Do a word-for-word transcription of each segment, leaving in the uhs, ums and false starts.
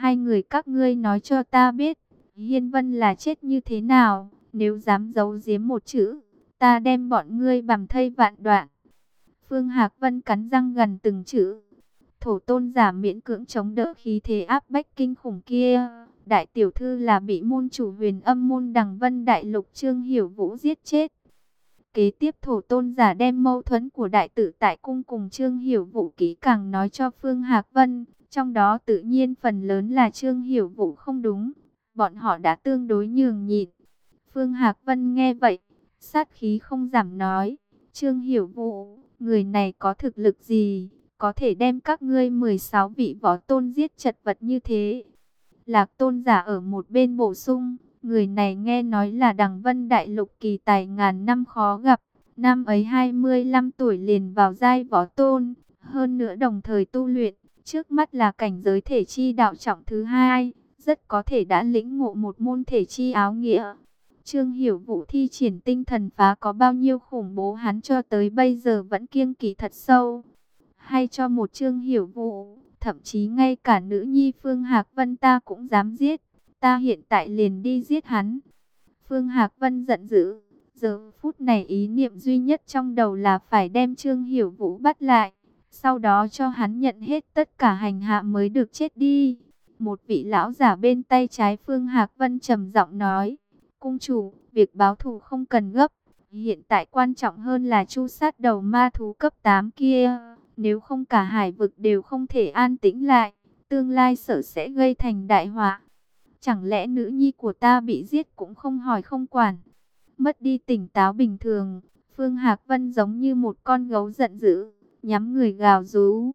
Hai người các ngươi nói cho ta biết, Hiên Vân là chết như thế nào, nếu dám giấu giếm một chữ, ta đem bọn ngươi bằm thây vạn đoạn. Phương Hạc Vân cắn răng gần từng chữ. Thổ tôn giả miễn cưỡng chống đỡ khí thế áp bách kinh khủng kia. Đại tiểu thư là bị môn chủ huyền âm môn Đằng Vân Đại Lục Trương Hiểu Vũ giết chết. Kế tiếp thổ tôn giả đem mâu thuẫn của đại tử tại cung cùng Trương Hiểu Vũ kỹ càng nói cho Phương Hạc Vân. Trong đó tự nhiên phần lớn là Trương Hiểu Vũ không đúng. Bọn họ đã tương đối nhường nhịn. Phương Hạc Vân nghe vậy, sát khí không giảm nói. Trương Hiểu Vũ, người này có thực lực gì, có thể đem các ngươi mười sáu vị võ tôn giết chật vật như thế? Lạc tôn giả ở một bên bổ sung, người này nghe nói là Đằng Vân Đại Lục kỳ tài ngàn năm khó gặp. Năm ấy hai mươi lăm tuổi liền vào giai võ tôn, hơn nữa đồng thời tu luyện, trước mắt là cảnh giới thể chi đạo trọng thứ hai, rất có thể đã lĩnh ngộ một môn thể chi áo nghĩa. Trương Hiểu Vũ thi triển tinh thần phá có bao nhiêu khủng bố hắn cho tới bây giờ vẫn kiêng kỵ thật sâu. Hay cho một Trương Hiểu Vũ, thậm chí ngay cả nữ nhi Phương Hạc Vân ta cũng dám giết, ta hiện tại liền đi giết hắn. Phương Hạc Vân giận dữ, giờ phút này ý niệm duy nhất trong đầu là phải đem Trương Hiểu Vũ bắt lại, sau đó cho hắn nhận hết tất cả hành hạ mới được chết đi. Một vị lão giả bên tay trái Phương Hạc Vân trầm giọng nói, cung chủ, việc báo thù không cần gấp, hiện tại quan trọng hơn là tru sát đầu ma thú cấp tám kia, nếu không cả hải vực đều không thể an tĩnh lại, tương lai sợ sẽ gây thành đại họa. Chẳng lẽ nữ nhi của ta bị giết cũng không hỏi không quản? Mất đi tỉnh táo bình thường, Phương Hạc Vân giống như một con gấu giận dữ, nhắm người gào rú.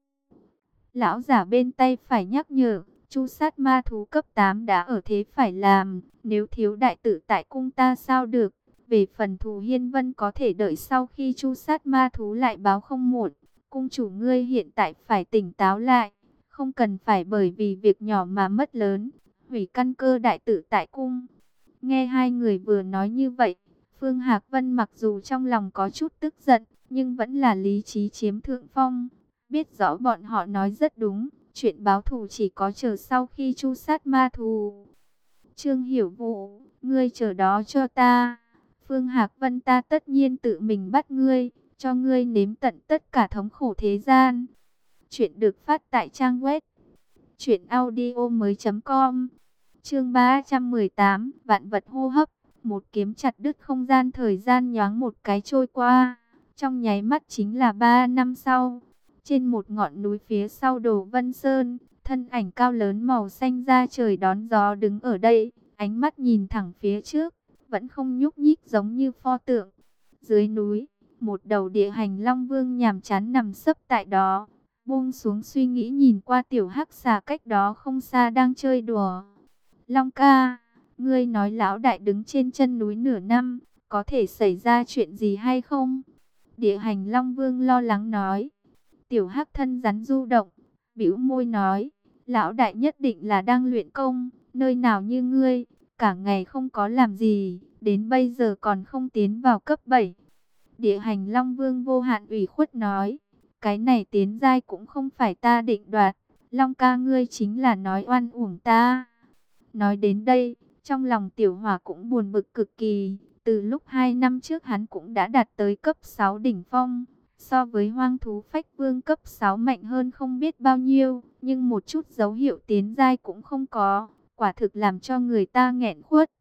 Lão giả bên tay phải nhắc nhở, tru sát ma thú cấp tám đã ở thế phải làm, nếu thiếu đại tử tại cung ta sao được? Về phần thù Hiên Vân có thể đợi sau khi tru sát ma thú lại báo không muộn. Cung chủ ngươi hiện tại phải tỉnh táo lại, không cần phải bởi vì việc nhỏ mà mất lớn, hủy căn cơ đại tử tại cung. Nghe hai người vừa nói như vậy, Phương Hạc Vân mặc dù trong lòng có chút tức giận, nhưng vẫn là lý trí chiếm thượng phong, biết rõ bọn họ nói rất đúng. Chuyện báo thù chỉ có chờ sau khi tru sát ma thú. Trương Hiểu Vũ, ngươi chờ đó cho ta. Phương Hạc Vân ta tất nhiên tự mình bắt ngươi, cho ngươi nếm tận tất cả thống khổ thế gian. Chuyện được phát tại trang web truyện audio mới chấm com. Chương ba trăm mười tám, vạn vật hô hấp. Một kiếm chặt đứt không gian, thời gian nhoáng một cái trôi qua, trong nháy mắt chính là ba năm sau. Trên một ngọn núi phía sau Đồ Vân Sơn, thân ảnh cao lớn màu xanh da trời đón gió đứng ở đây, ánh mắt nhìn thẳng phía trước, vẫn không nhúc nhích giống như pho tượng. Dưới núi, một đầu địa hành long vương nhàm chán nằm sấp tại đó, buông xuống suy nghĩ nhìn qua tiểu hắc xà cách đó không xa đang chơi đùa. Long ca, ngươi nói lão đại đứng trên chân núi nửa năm, có thể xảy ra chuyện gì hay không? Địa hành long vương lo lắng nói. Tiểu hắc thân rắn du động, bĩu môi nói, lão đại nhất định là đang luyện công, nơi nào như ngươi, cả ngày không có làm gì, đến bây giờ còn không tiến vào cấp bảy. Địa hành long vương vô hạn ủy khuất nói, cái này tiến giai cũng không phải ta định đoạt, Long ca ngươi chính là nói oan uổng ta. Nói đến đây, trong lòng tiểu hỏa cũng buồn bực cực kỳ, từ lúc hai năm trước hắn cũng đã đạt tới cấp sáu đỉnh phong. So với hoang thú phách vương cấp sáu mạnh hơn không biết bao nhiêu, nhưng một chút dấu hiệu tiến giai cũng không có, quả thực làm cho người ta nghẹn khuất.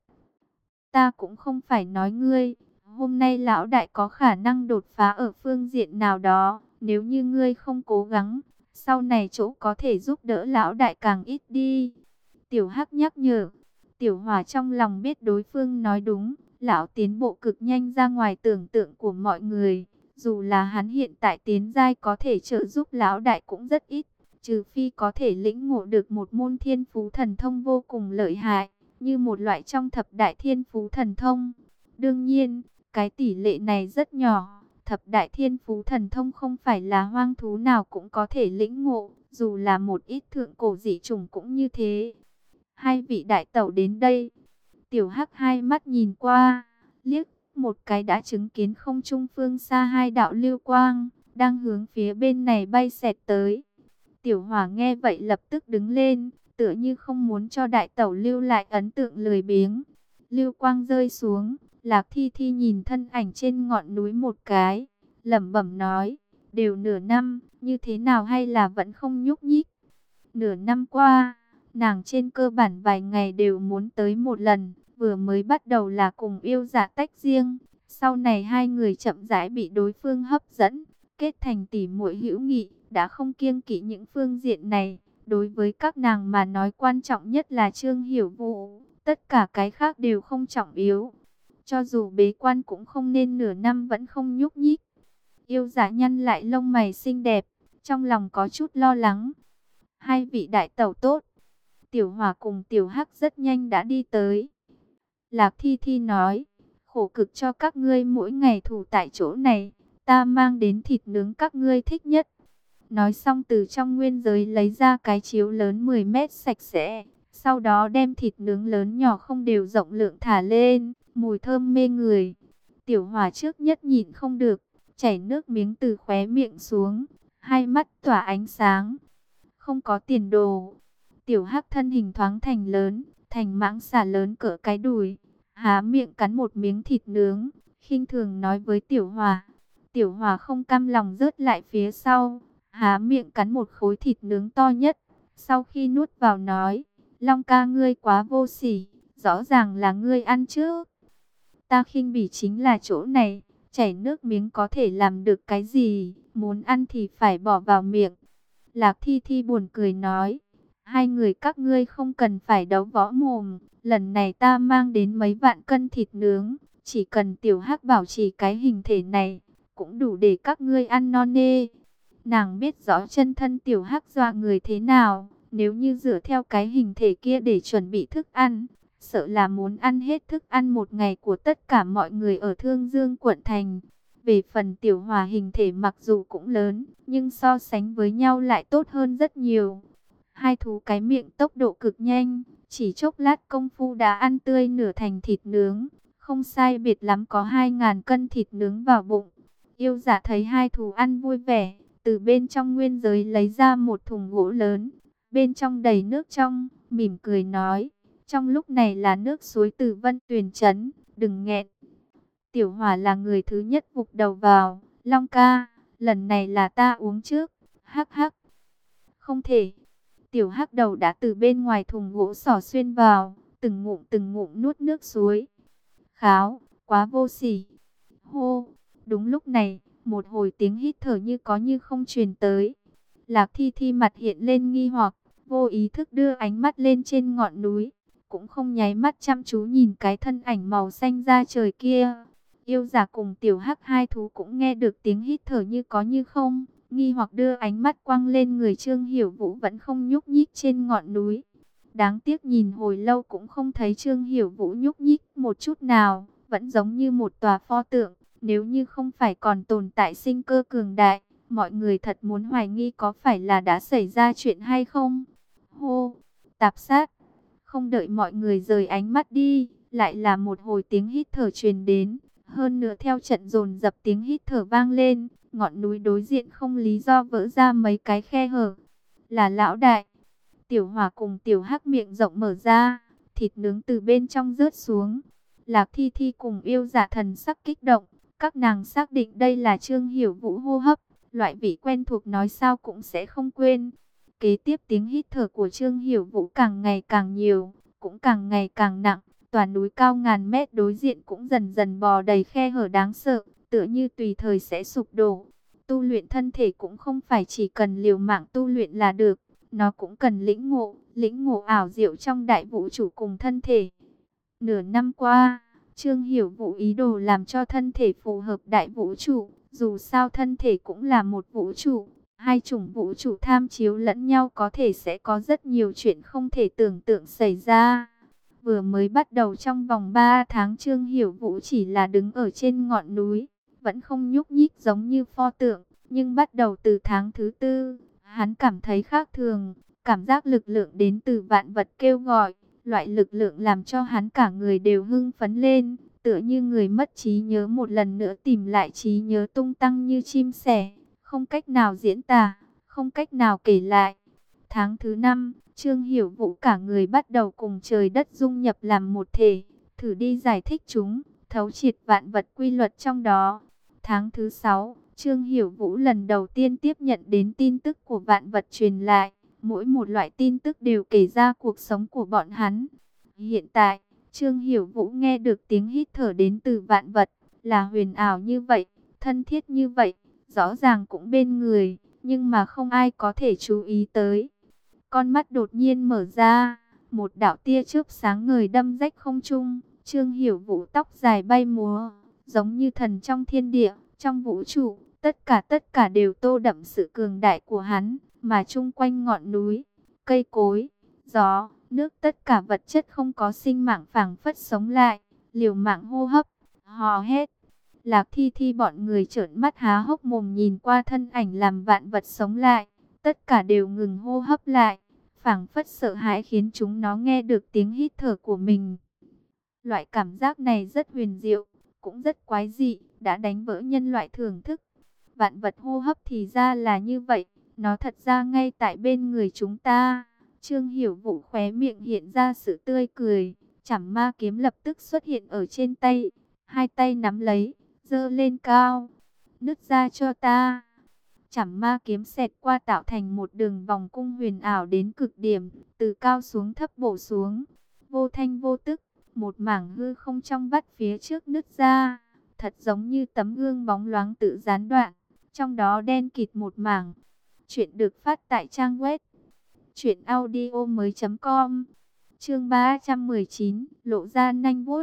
Ta cũng không phải nói ngươi, hôm nay lão đại có khả năng đột phá ở phương diện nào đó, nếu như ngươi không cố gắng, sau này chỗ có thể giúp đỡ lão đại càng ít đi. Tiểu Hắc nhắc nhở, Tiểu Hỏa trong lòng biết đối phương nói đúng, lão tiến bộ cực nhanh ra ngoài tưởng tượng của mọi người. Dù là hắn hiện tại tiến giai có thể trợ giúp lão đại cũng rất ít, trừ phi có thể lĩnh ngộ được một môn thiên phú thần thông vô cùng lợi hại, như một loại trong thập đại thiên phú thần thông. Đương nhiên, cái tỷ lệ này rất nhỏ, thập đại thiên phú thần thông không phải là hoang thú nào cũng có thể lĩnh ngộ, dù là một ít thượng cổ dị chủng cũng như thế. Hai vị đại tẩu đến đây, Tiểu Hắc hai mắt nhìn qua, liếc một cái đã chứng kiến không trung phương xa hai đạo lưu quang, đang hướng phía bên này bay xẹt tới. Tiểu Hỏa nghe vậy lập tức đứng lên, tựa như không muốn cho đại tẩu lưu lại ấn tượng lười biếng. Lưu quang rơi xuống, Lạc Thi Thi nhìn thân ảnh trên ngọn núi một cái, lẩm bẩm nói, đều nửa năm, như thế nào hay là vẫn không nhúc nhích. Nửa năm qua, nàng trên cơ bản vài ngày đều muốn tới một lần, vừa mới bắt đầu là cùng Yêu Dạ tách riêng, sau này hai người chậm rãi bị đối phương hấp dẫn, kết thành tỉ muội hữu nghị, đã không kiêng kỵ những phương diện này. Đối với các nàng mà nói quan trọng nhất là Trương Hiểu Vũ, tất cả cái khác đều không trọng yếu. Cho dù bế quan cũng không nên nửa năm vẫn không nhúc nhích. Yêu Dạ nhăn lại lông mày xinh đẹp, trong lòng có chút lo lắng. Hai vị đại tẩu tốt. Tiểu Hỏa cùng Tiểu Hắc rất nhanh đã đi tới. Lạc Thi Thi nói, khổ cực cho các ngươi mỗi ngày thủ tại chỗ này, ta mang đến thịt nướng các ngươi thích nhất. Nói xong từ trong nguyên giới lấy ra cái chiếu lớn mười mét sạch sẽ, sau đó đem thịt nướng lớn nhỏ không đều rộng lượng thả lên, mùi thơm mê người. Tiểu Hỏa trước nhất nhịn không được, chảy nước miếng từ khóe miệng xuống, hai mắt tỏa ánh sáng. Không có tiền đồ. Tiểu Hắc thân hình thoáng thành lớn, thành mãng xà lớn cỡ cái đùi, há miệng cắn một miếng thịt nướng, khinh thường nói với Tiểu Hỏa. Tiểu Hỏa không cam lòng rớt lại phía sau, há miệng cắn một khối thịt nướng to nhất, sau khi nuốt vào nói, Long ca ngươi quá vô sỉ, rõ ràng là ngươi ăn trước. Ta khinh bỉ chính là chỗ này, chảy nước miếng có thể làm được cái gì, muốn ăn thì phải bỏ vào miệng. Lạc Thi Thi buồn cười nói, hai người các ngươi không cần phải đấu võ mồm, lần này ta mang đến mấy vạn cân thịt nướng, chỉ cần Tiểu Hắc bảo trì cái hình thể này, cũng đủ để các ngươi ăn no nê. Nàng biết rõ chân thân Tiểu Hắc dọa người thế nào, nếu như dựa theo cái hình thể kia để chuẩn bị thức ăn, sợ là muốn ăn hết thức ăn một ngày của tất cả mọi người ở Thương Dương quận thành. Về phần Tiểu Hỏa hình thể mặc dù cũng lớn, nhưng so sánh với nhau lại tốt hơn rất nhiều. Hai thú cái miệng tốc độ cực nhanh, chỉ chốc lát công phu đã ăn tươi nửa thành thịt nướng, không sai biệt lắm có hai ngàn cân thịt nướng vào bụng. Yêu Dạ thấy hai thú ăn vui vẻ, từ bên trong nguyên giới lấy ra một thùng gỗ lớn, bên trong đầy nước trong, mỉm cười nói, trong lúc này là nước suối từ Vân Tuyền Trấn, đừng nghẹn. Tiểu Hỏa là người thứ nhất vụt đầu vào, Long ca, lần này là ta uống trước, hắc hắc. Không thể. Tiểu Hắc đầu đã từ bên ngoài thùng gỗ xỏ xuyên vào, từng ngụm từng ngụm nuốt nước suối. Kháo, quá vô sỉ. Hô, đúng lúc này, một hồi tiếng hít thở như có như không truyền tới. Lạc Thi Thi mặt hiện lên nghi hoặc, vô ý thức đưa ánh mắt lên trên ngọn núi, cũng không nháy mắt chăm chú nhìn cái thân ảnh màu xanh da trời kia. Yêu Dạ cùng Tiểu Hắc hai thú cũng nghe được tiếng hít thở như có như không, nghi hoặc đưa ánh mắt quăng lên người Trương Hiểu Vũ vẫn không nhúc nhích trên ngọn núi. Đáng tiếc nhìn hồi lâu cũng không thấy Trương Hiểu Vũ nhúc nhích một chút nào, vẫn giống như một tòa pho tượng. Nếu như không phải còn tồn tại sinh cơ cường đại, mọi người thật muốn hoài nghi có phải là đã xảy ra chuyện hay không. Hô, tạp sát, không đợi mọi người rời ánh mắt đi, lại là một hồi tiếng hít thở truyền đến. Hơn nữa theo trận dồn dập tiếng hít thở vang lên, ngọn núi đối diện không lý do vỡ ra mấy cái khe hở. Là lão đại. Tiểu Hỏa cùng Tiểu Hắc miệng rộng mở ra, thịt nướng từ bên trong rớt xuống. Lạc Thi Thi cùng Yêu Dạ thần sắc kích động, các nàng xác định đây là Trương Hiểu Vũ hô hấp, loại vị quen thuộc nói sao cũng sẽ không quên. Kế tiếp tiếng hít thở của Trương Hiểu Vũ càng ngày càng nhiều, cũng càng ngày càng nặng. Tòa núi cao ngàn mét đối diện cũng dần dần bò đầy khe hở đáng sợ, tựa như tùy thời sẽ sụp đổ. Tu luyện thân thể cũng không phải chỉ cần liều mạng tu luyện là được, nó cũng cần lĩnh ngộ, lĩnh ngộ ảo diệu trong đại vũ trụ cùng thân thể. Nửa năm qua, Trương Hiểu Vũ ý đồ làm cho thân thể phù hợp đại vũ trụ, dù sao thân thể cũng là một vũ trụ, hai chủng vũ trụ tham chiếu lẫn nhau có thể sẽ có rất nhiều chuyện không thể tưởng tượng xảy ra. Vừa mới bắt đầu trong vòng ba tháng Trương Hiểu Vũ chỉ là đứng ở trên ngọn núi, vẫn không nhúc nhích giống như pho tượng. Nhưng bắt đầu từ tháng thứ tư, hắn cảm thấy khác thường, cảm giác lực lượng đến từ vạn vật kêu gọi. Loại lực lượng làm cho hắn cả người đều hưng phấn lên, tựa như người mất trí nhớ một lần nữa tìm lại trí nhớ tung tăng như chim sẻ, không cách nào diễn tả, không cách nào kể lại. Tháng thứ năm, Trương Hiểu Vũ cả người bắt đầu cùng trời đất dung nhập làm một thể, thử đi giải thích chúng, thấu triệt vạn vật quy luật trong đó. Tháng thứ sáu, Trương Hiểu Vũ lần đầu tiên tiếp nhận đến tin tức của vạn vật truyền lại. Mỗi một loại tin tức đều kể ra cuộc sống của bọn hắn. Hiện tại, Trương Hiểu Vũ nghe được tiếng hít thở đến từ vạn vật, là huyền ảo như vậy, thân thiết như vậy, rõ ràng cũng bên người, nhưng mà không ai có thể chú ý tới. Con mắt đột nhiên mở ra, một đạo tia chớp sáng ngời đâm rách không trung, Trương Hiểu Vũ tóc dài bay múa, giống như thần trong thiên địa, trong vũ trụ, tất cả tất cả đều tô đậm sự cường đại của hắn, mà chung quanh ngọn núi, cây cối, gió, nước, tất cả vật chất không có sinh mạng phảng phất sống lại, liều mạng hô hấp, hò hét. Lạc Thi Thi bọn người trợn mắt há hốc mồm nhìn qua thân ảnh làm vạn vật sống lại, tất cả đều ngừng hô hấp lại, phảng phất sợ hãi khiến chúng nó nghe được tiếng hít thở của mình. Loại cảm giác này rất huyền diệu, cũng rất quái dị, đã đánh vỡ nhân loại thưởng thức. Vạn vật hô hấp thì ra là như vậy, nó thật ra ngay tại bên người chúng ta. Trương Hiểu Vũ khóe miệng hiện ra sự tươi cười, Trảm Ma kiếm lập tức xuất hiện ở trên tay, hai tay nắm lấy, giơ lên cao, nứt ra cho ta. Trảm Ma kiếm xẹt qua tạo thành một đường vòng cung huyền ảo đến cực điểm, từ cao xuống thấp bổ xuống, vô thanh vô tức, một mảng hư không trong vắt phía trước nứt ra, thật giống như tấm gương bóng loáng tự gián đoạn, trong đó đen kịt một mảng. Chuyện được phát tại trang web truyện audio mới chấm com. Chương ba trăm mười chín, lộ ra nanh vuốt.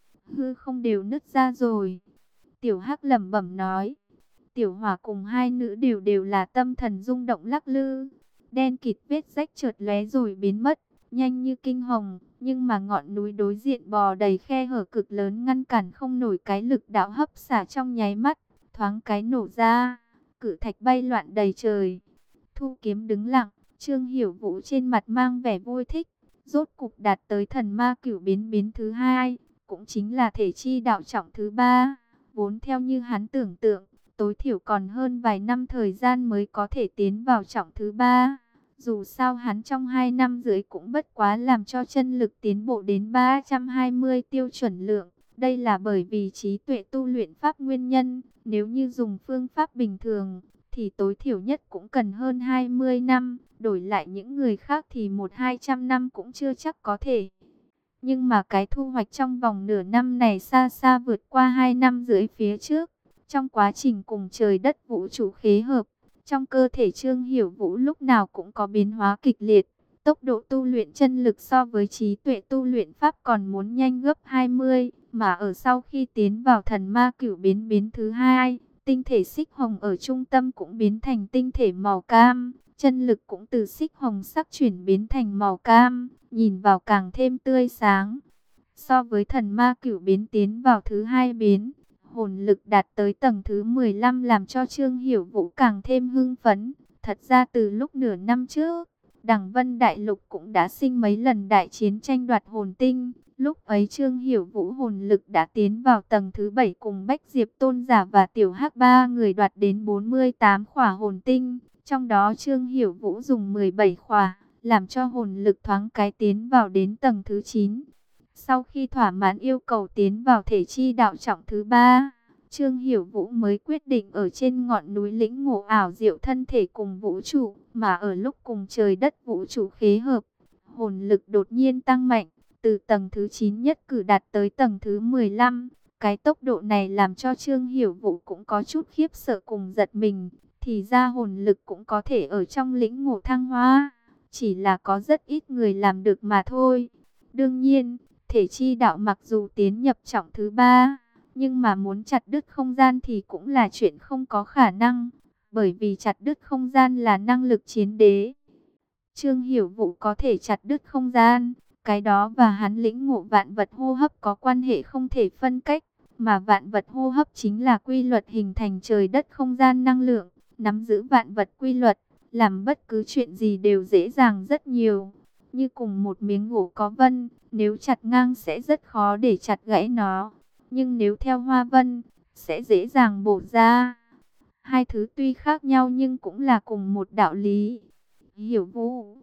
Hư không đều nứt ra rồi. Tiểu Hắc lẩm bẩm nói. Tiểu Hỏa cùng hai nữ đều đều là tâm thần rung động lắc lư. Đen kịt vết rách chợt lóe rồi biến mất, nhanh như kinh hồng, nhưng mà ngọn núi đối diện bò đầy khe hở cực lớn ngăn cản không nổi cái lực đạo hấp xả trong nháy mắt, thoáng cái nổ ra, cự thạch bay loạn đầy trời. Thu kiếm đứng lặng, Trương Hiểu Vũ trên mặt mang vẻ vui thích, rốt cục đạt tới thần ma cửu biến biến thứ hai, cũng chính là thể chi đạo trọng thứ ba. Vốn theo như hắn tưởng tượng, tối thiểu còn hơn vài năm thời gian mới có thể tiến vào trọng thứ ba. Dù sao hắn trong hai năm rưỡi cũng bất quá làm cho chân lực tiến bộ đến ba trăm hai mươi tiêu chuẩn lượng. Đây là bởi vì trí tuệ tu luyện pháp nguyên nhân. Nếu như dùng phương pháp bình thường, thì tối thiểu nhất cũng cần hơn hai mươi năm. Đổi lại những người khác thì một hai trăm năm cũng chưa chắc có thể. Nhưng mà cái thu hoạch trong vòng nửa năm này xa xa vượt qua hai năm rưỡi phía trước. Trong quá trình cùng trời đất vũ trụ khế hợp, trong cơ thể Trương Hiểu Vũ lúc nào cũng có biến hóa kịch liệt. Tốc độ tu luyện chân lực so với trí tuệ tu luyện pháp còn muốn nhanh gấp hai mươi. Mà ở sau khi tiến vào thần ma cửu biến biến thứ hai, tinh thể xích hồng ở trung tâm cũng biến thành tinh thể màu cam. Chân lực cũng từ xích hồng sắc chuyển biến thành màu cam, nhìn vào càng thêm tươi sáng. So với thần ma cửu biến tiến vào thứ hai biến, hồn lực đạt tới tầng thứ mười lăm làm cho Trương Hiểu Vũ càng thêm hưng phấn. Thật ra từ lúc nửa năm trước, Đằng Vân Đại Lục cũng đã sinh mấy lần đại chiến tranh đoạt hồn tinh. Lúc ấy Trương Hiểu Vũ hồn lực đã tiến vào tầng thứ bảy cùng Bách Diệp Tôn Giả và Tiểu Hắc ba người đoạt đến bốn mươi tám khỏa hồn tinh. Trong đó Trương Hiểu Vũ dùng mười bảy khỏa, làm cho hồn lực thoáng cái tiến vào đến tầng thứ chín. Sau khi thỏa mãn yêu cầu tiến vào thể chi đạo trọng thứ ba, Trương Hiểu Vũ mới quyết định ở trên ngọn núi lĩnh ngộ ảo diệu thân thể cùng vũ trụ, mà ở lúc cùng trời đất vũ trụ khế hợp, hồn lực đột nhiên tăng mạnh, từ tầng thứ chín nhất cử đạt tới tầng thứ mười lăm. Cái tốc độ này làm cho Trương Hiểu Vũ cũng có chút khiếp sợ cùng giật mình, thì ra hồn lực cũng có thể ở trong lĩnh ngộ thăng hoa, chỉ là có rất ít người làm được mà thôi. Đương nhiên, thể chi đạo mặc dù tiến nhập trọng thứ ba, nhưng mà muốn chặt đứt không gian thì cũng là chuyện không có khả năng, bởi vì chặt đứt không gian là năng lực chiến đế. Trương Hiểu Vũ có thể chặt đứt không gian, cái đó và hắn lĩnh ngộ vạn vật hô hấp có quan hệ không thể phân cách, mà vạn vật hô hấp chính là quy luật hình thành trời đất không gian năng lượng, nắm giữ vạn vật quy luật, làm bất cứ chuyện gì đều dễ dàng rất nhiều. Như cùng một miếng gỗ có vân, nếu chặt ngang sẽ rất khó để chặt gãy nó, nhưng nếu theo hoa vân, sẽ dễ dàng bổ ra. Hai thứ tuy khác nhau nhưng cũng là cùng một đạo lý. Hiểu Vũ,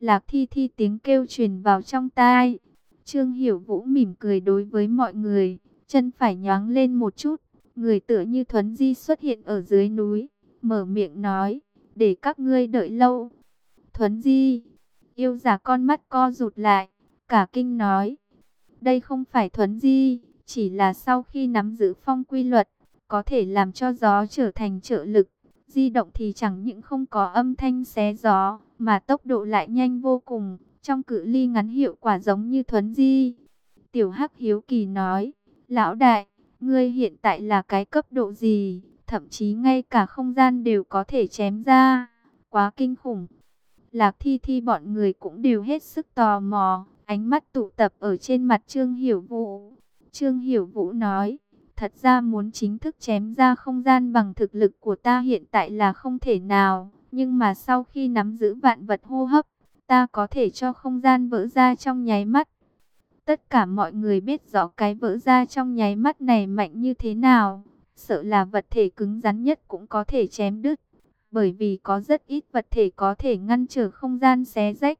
Lạc Thi Thi tiếng kêu truyền vào trong tai. Trương Hiểu Vũ mỉm cười đối với mọi người, chân phải nhoáng lên một chút, người tựa như thuấn di xuất hiện ở dưới núi, mở miệng nói, để các ngươi đợi lâu. Thuấn di, yêu giả con mắt co rụt lại, cả kinh nói, đây không phải thuấn di, chỉ là sau khi nắm giữ phong quy luật, có thể làm cho gió trở thành trợ lực. Di động thì chẳng những không có âm thanh xé gió, mà tốc độ lại nhanh vô cùng, trong cự ly ngắn hiệu quả giống như thuấn di. Tiểu Hắc hiếu kỳ nói, lão đại, ngươi hiện tại là cái cấp độ gì, thậm chí ngay cả không gian đều có thể chém ra, quá kinh khủng. Lạc Thi Thi bọn người cũng đều hết sức tò mò, ánh mắt tụ tập ở trên mặt Trương Hiểu Vũ. Trương Hiểu Vũ nói, thật ra muốn chính thức chém ra không gian bằng thực lực của ta hiện tại là không thể nào, nhưng mà sau khi nắm giữ vạn vật hô hấp, ta có thể cho không gian vỡ ra trong nháy mắt. Tất cả mọi người biết rõ cái vỡ ra trong nháy mắt này mạnh như thế nào, sợ là vật thể cứng rắn nhất cũng có thể chém đứt, bởi vì có rất ít vật thể có thể ngăn trở không gian xé rách.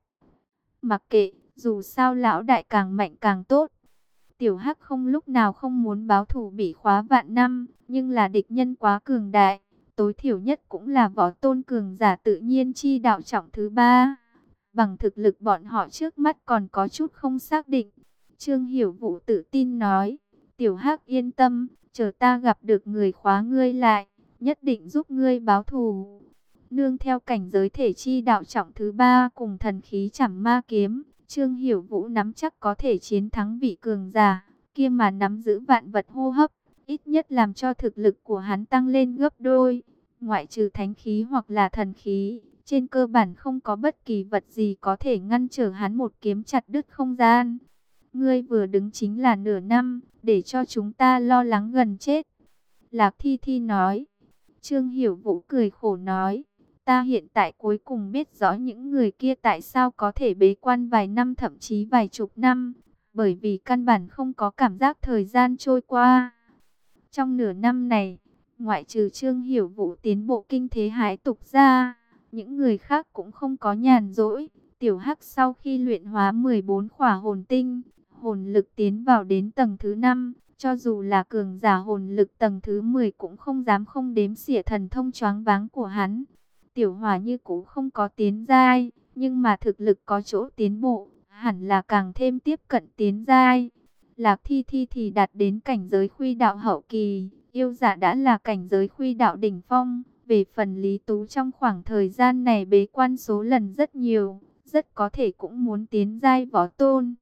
Mặc kệ, dù sao lão đại càng mạnh càng tốt. Tiểu Hắc không lúc nào không muốn báo thù bị khóa vạn năm, nhưng là địch nhân quá cường đại, tối thiểu nhất cũng là võ tôn cường giả tự nhiên chi đạo trọng thứ ba. Bằng thực lực bọn họ trước mắt còn có chút không xác định. Trương Hiểu Vũ tự tin nói, Tiểu Hắc yên tâm, chờ ta gặp được người khóa ngươi lại, nhất định giúp ngươi báo thù. Nương theo cảnh giới thể chi đạo trọng thứ ba cùng thần khí Trảm Ma kiếm, Trương Hiểu Vũ nắm chắc có thể chiến thắng vị cường giả kia, mà nắm giữ vạn vật hô hấp, ít nhất làm cho thực lực của hắn tăng lên gấp đôi. Ngoại trừ thánh khí hoặc là thần khí, trên cơ bản không có bất kỳ vật gì có thể ngăn trở hắn một kiếm chặt đứt không gian. Ngươi vừa đứng chính là nửa năm, để cho chúng ta lo lắng gần chết. Lạc Thi Thi nói. Trương Hiểu Vũ cười khổ nói, ta hiện tại cuối cùng biết rõ những người kia tại sao có thể bế quan vài năm thậm chí vài chục năm, bởi vì căn bản không có cảm giác thời gian trôi qua. Trong nửa năm này, ngoại trừ Trương Hiểu Vũ tiến bộ kinh thế hải tục ra, những người khác cũng không có nhàn rỗi. Tiểu Hắc sau khi luyện hóa mười bốn khỏa hồn tinh, hồn lực tiến vào đến tầng thứ năm, cho dù là cường giả hồn lực tầng thứ mười cũng không dám không đếm xỉa thần thông choáng váng của hắn. Tiểu Hỏa như cũ không có tiến giai, nhưng mà thực lực có chỗ tiến bộ, hẳn là càng thêm tiếp cận tiến giai. Lạc Thi Thi thì đạt đến cảnh giới khuy đạo hậu kỳ, yêu dạ đã là cảnh giới khuy đạo đỉnh phong. Về phần Lý Tú trong khoảng thời gian này bế quan số lần rất nhiều, rất có thể cũng muốn tiến giai võ tôn.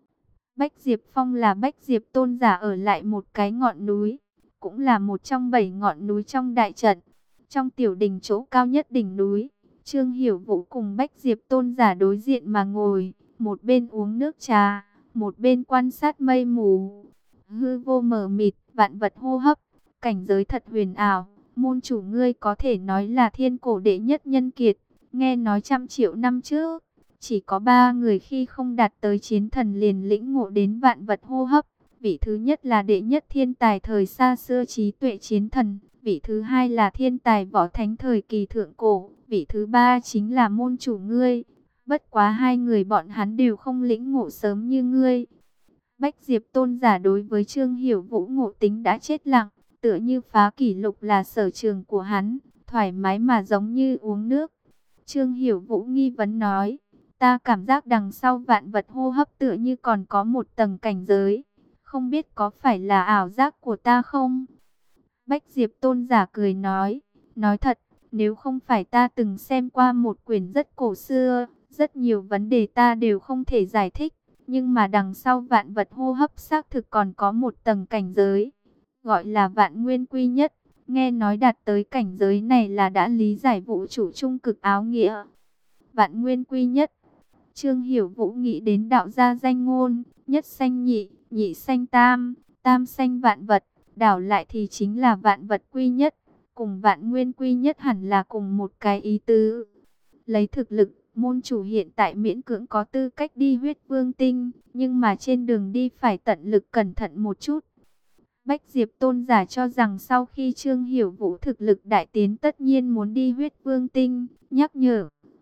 Bách Diệp Phong là Bách Diệp tôn giả ở lại một cái ngọn núi, cũng là một trong bảy ngọn núi trong đại trận. Trong tiểu đình chỗ cao nhất đỉnh núi, Trương Hiểu Vũ cùng Bách Diệp tôn giả đối diện mà ngồi, một bên uống nước trà, một bên quan sát mây mù. Hư vô mờ mịt, vạn vật hô hấp, cảnh giới thật huyền ảo. Môn chủ ngươi có thể nói là thiên cổ đệ nhất nhân kiệt, nghe nói trăm triệu năm trước, chỉ có ba người khi không đạt tới chiến thần liền lĩnh ngộ đến vạn vật hô hấp. Vị thứ nhất là đệ nhất thiên tài thời xa xưa trí tuệ chiến thần, vị thứ hai là thiên tài võ thánh thời kỳ thượng cổ, vị thứ ba chính là môn chủ ngươi. Bất quá hai người bọn hắn đều không lĩnh ngộ sớm như ngươi. Bách Diệp tôn giả đối với Trương Hiểu Vũ ngộ tính đã chết lặng, tựa như phá kỷ lục là sở trường của hắn, thoải mái mà giống như uống nước. Trương Hiểu Vũ nghi vấn nói, ta cảm giác đằng sau vạn vật hô hấp tựa như còn có một tầng cảnh giới, không biết có phải là ảo giác của ta không? Bách Diệp tôn giả cười nói, nói thật, nếu không phải ta từng xem qua một quyển rất cổ xưa, rất nhiều vấn đề ta đều không thể giải thích, nhưng mà đằng sau vạn vật hô hấp xác thực còn có một tầng cảnh giới, gọi là vạn nguyên quy nhất. Nghe nói đạt tới cảnh giới này là đã lý giải vũ trụ trung cực áo nghĩa. Vạn nguyên quy nhất. Trương Hiểu Vũ nghĩ đến đạo gia danh ngôn, nhất sanh nhị, nhị sanh tam, tam sanh vạn vật, đảo lại thì chính là vạn vật quy nhất, cùng vạn nguyên quy nhất hẳn là cùng một cái ý tứ. Lấy thực lực, môn chủ hiện tại miễn cưỡng có tư cách đi huyết vương tinh, nhưng mà trên đường đi phải tận lực cẩn thận một chút. Bách Diệp tôn giả cho rằng sau khi Trương Hiểu Vũ thực lực đại tiến tất nhiên muốn đi huyết vương tinh, nhắc nhở.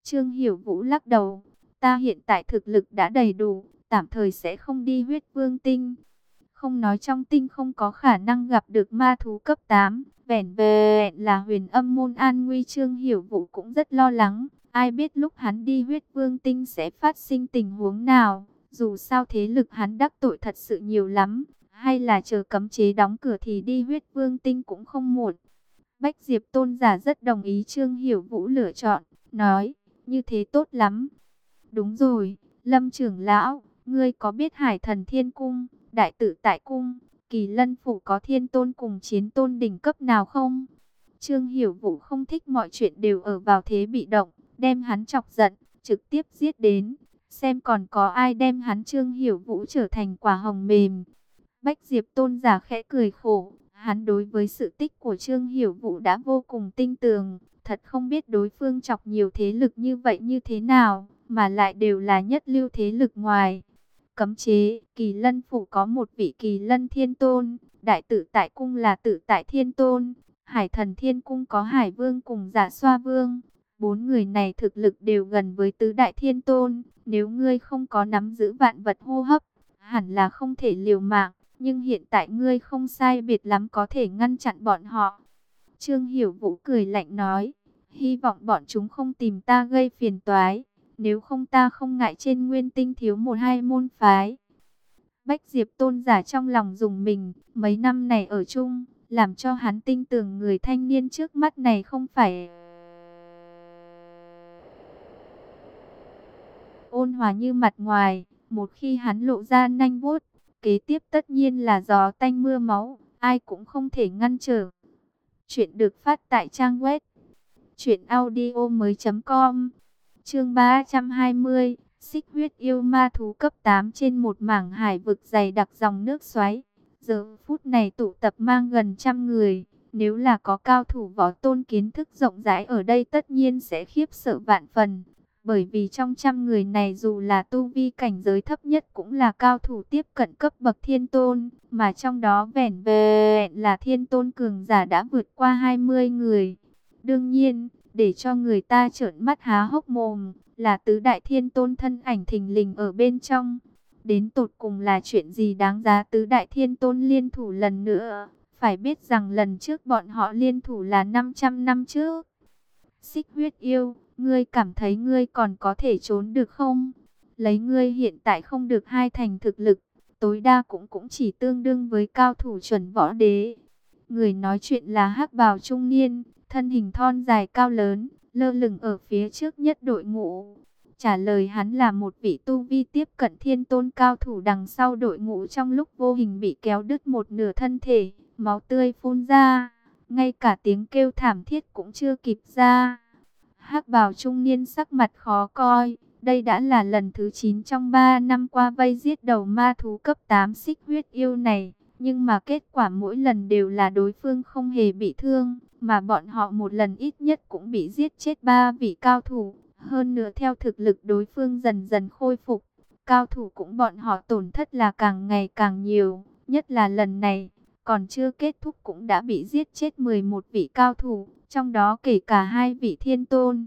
Trương Hiểu Vũ lắc đầu, ta hiện tại thực lực đã đầy đủ, tạm thời sẽ không đi huyết vương tinh. Không nói trong tinh không có khả năng gặp được ma thú cấp tám, vẻn vẹn là huyền âm môn an nguy Trương Hiểu Vũ cũng rất lo lắng. Ai biết lúc hắn đi huyết vương tinh sẽ phát sinh tình huống nào, dù sao thế lực hắn đắc tội thật sự nhiều lắm, hay là chờ cấm chế đóng cửa thì đi huyết vương tinh cũng không muộn. Bách Diệp Tôn giả rất đồng ý Trương Hiểu Vũ lựa chọn, nói, như thế tốt lắm. Đúng rồi, Lâm trưởng lão, ngươi có biết Hải Thần Thiên Cung, Đại Tự Tại Cung, Kỳ Lân Phủ có thiên tôn cùng chiến tôn đỉnh cấp nào không? Trương Hiểu Vũ không thích mọi chuyện đều ở vào thế bị động, đem hắn chọc giận, trực tiếp giết đến, xem còn có ai đem hắn Trương Hiểu Vũ trở thành quả hồng mềm. Bách Diệp Tôn giả khẽ cười khổ, hắn đối với sự tích của Trương Hiểu Vũ đã vô cùng tinh tường, thật không biết đối phương chọc nhiều thế lực như vậy như thế nào, mà lại đều là nhất lưu thế lực ngoài. Cấm chế, Kỳ Lân Phủ có một vị Kỳ Lân Thiên Tôn, Đại Tự Tại Cung là Tự Tại Thiên Tôn, Hải Thần Thiên Cung có Hải Vương cùng Dạ Xoa Vương. Bốn người này thực lực đều gần với Tứ Đại Thiên Tôn, nếu ngươi không có nắm giữ vạn vật hô hấp, hẳn là không thể liều mạng, nhưng hiện tại ngươi không sai biệt lắm có thể ngăn chặn bọn họ. Trương Hiểu Vũ cười lạnh nói, hy vọng bọn chúng không tìm ta gây phiền toái, nếu không ta không ngại trên nguyên tinh thiếu một hai môn phái. Bách Diệp Tôn giả trong lòng dùng mình, mấy năm này ở chung, làm cho hắn tin tưởng người thanh niên trước mắt này không phải ôn hòa như mặt ngoài, một khi hắn lộ ra nanh vuốt, kế tiếp tất nhiên là gió tanh mưa máu, ai cũng không thể ngăn trở. Chuyện được phát tại trang web truyện audio mới.com. Chương ba trăm hai mươi, Xích huyết yêu ma thú cấp tám trên một mảng hải vực dày đặc dòng nước xoáy. Giờ phút này tụ tập mang gần trăm người, nếu là có cao thủ võ tôn kiến thức rộng rãi ở đây tất nhiên sẽ khiếp sợ vạn phần. Bởi vì trong trăm người này dù là tu vi cảnh giới thấp nhất cũng là cao thủ tiếp cận cấp bậc thiên tôn, mà trong đó vẻn vẹn là thiên tôn cường giả đã vượt qua hai mươi người. Đương nhiên, để cho người ta trợn mắt há hốc mồm, là tứ đại thiên tôn thân ảnh thình lình ở bên trong. Đến tột cùng là chuyện gì đáng giá tứ đại thiên tôn liên thủ lần nữa? Phải biết rằng lần trước bọn họ liên thủ là năm trăm năm trước. Xích huyết yêu, ngươi cảm thấy ngươi còn có thể trốn được không? Lấy ngươi hiện tại không được hai thành thực lực, tối đa cũng cũng chỉ tương đương với cao thủ chuẩn võ đế. Người nói chuyện là hắc bào trung niên, thân hình thon dài cao lớn, lơ lửng ở phía trước nhất đội ngũ. Trả lời hắn là một vị tu vi tiếp cận thiên tôn cao thủ đằng sau đội ngũ, trong lúc vô hình bị kéo đứt một nửa thân thể, máu tươi phun ra, ngay cả tiếng kêu thảm thiết cũng chưa kịp ra. Hắc bào trung niên sắc mặt khó coi, đây đã là lần thứ chín trong ba năm qua vây giết đầu ma thú cấp tám xích huyết yêu này, nhưng mà kết quả mỗi lần đều là đối phương không hề bị thương, mà bọn họ một lần ít nhất cũng bị giết chết ba vị cao thủ. Hơn nữa theo thực lực đối phương dần dần khôi phục, cao thủ cũng bọn họ tổn thất là càng ngày càng nhiều, nhất là lần này, còn chưa kết thúc cũng đã bị giết chết mười một vị cao thủ, trong đó kể cả hai vị thiên tôn.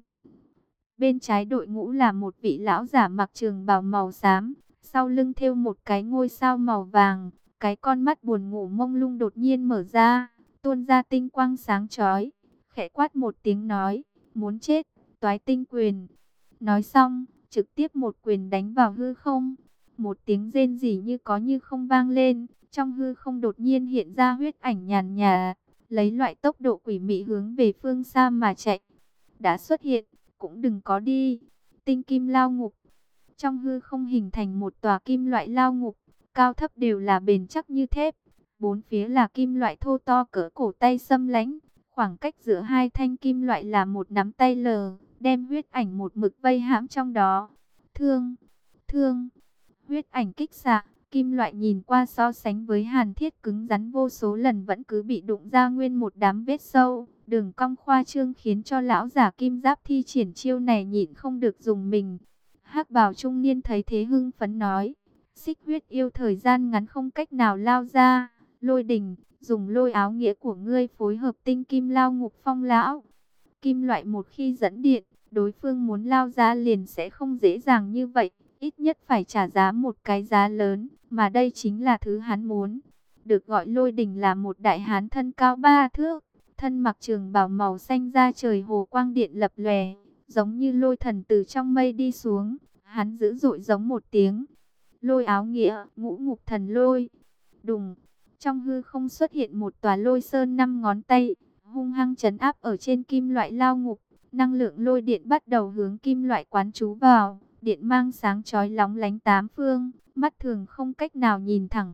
Bên trái đội ngũ là một vị lão giả mặc trường bào màu xám, sau lưng thêu một cái ngôi sao màu vàng, cái con mắt buồn ngủ mông lung đột nhiên mở ra, tuôn ra tinh quang sáng chói, khẽ quát một tiếng nói, muốn chết, toái tinh quyền. Nói xong, trực tiếp một quyền đánh vào hư không, một tiếng rên rỉ như có như không vang lên, trong hư không đột nhiên hiện ra huyết ảnh nhàn nhạt, lấy loại tốc độ quỷ mị hướng về phương xa mà chạy. Đã xuất hiện, cũng đừng có đi. Tinh kim lao ngục. Trong hư không hình thành một tòa kim loại lao ngục, cao thấp đều là bền chắc như thép. Bốn phía là kim loại thô to cỡ cổ tay xâm lãnh. Khoảng cách giữa hai thanh kim loại là một nắm tay lờ, đem huyết ảnh một mực vây hãm trong đó. Thương, thương, huyết ảnh kích xạ. Kim loại nhìn qua so sánh với hàn thiết cứng rắn vô số lần vẫn cứ bị đụng ra nguyên một đám vết sâu. Đường cong khoa trương khiến cho lão giả kim giáp thi triển chiêu này nhịn không được dùng mình. Hắc bào trung niên thấy thế hưng phấn nói, xích huyết yêu thời gian ngắn không cách nào lao ra. Lôi đình, dùng lôi áo nghĩa của ngươi phối hợp tinh kim lao ngục phong lão. Kim loại một khi dẫn điện, Đối phương muốn lao ra liền sẽ không dễ dàng như vậy, ít nhất phải trả giá một cái giá lớn, mà đây chính là thứ hắn muốn. Được gọi Lôi Đình là một đại hán thân cao ba thước, thân mặc trường bào màu xanh da trời, hồ quang điện lập lòe, giống như lôi thần từ trong mây đi xuống. Hắn dữ dội giống một tiếng. Lôi áo nghĩa, ngũ ngục thần lôi. Đùng, trong hư không xuất hiện một tòa lôi sơn năm ngón tay, hung hăng trấn áp ở trên kim loại lao ngục. Năng lượng lôi điện bắt đầu hướng kim loại quán trú vào, điện mang sáng chói lóng lánh tám phương, mắt thường không cách nào nhìn thẳng.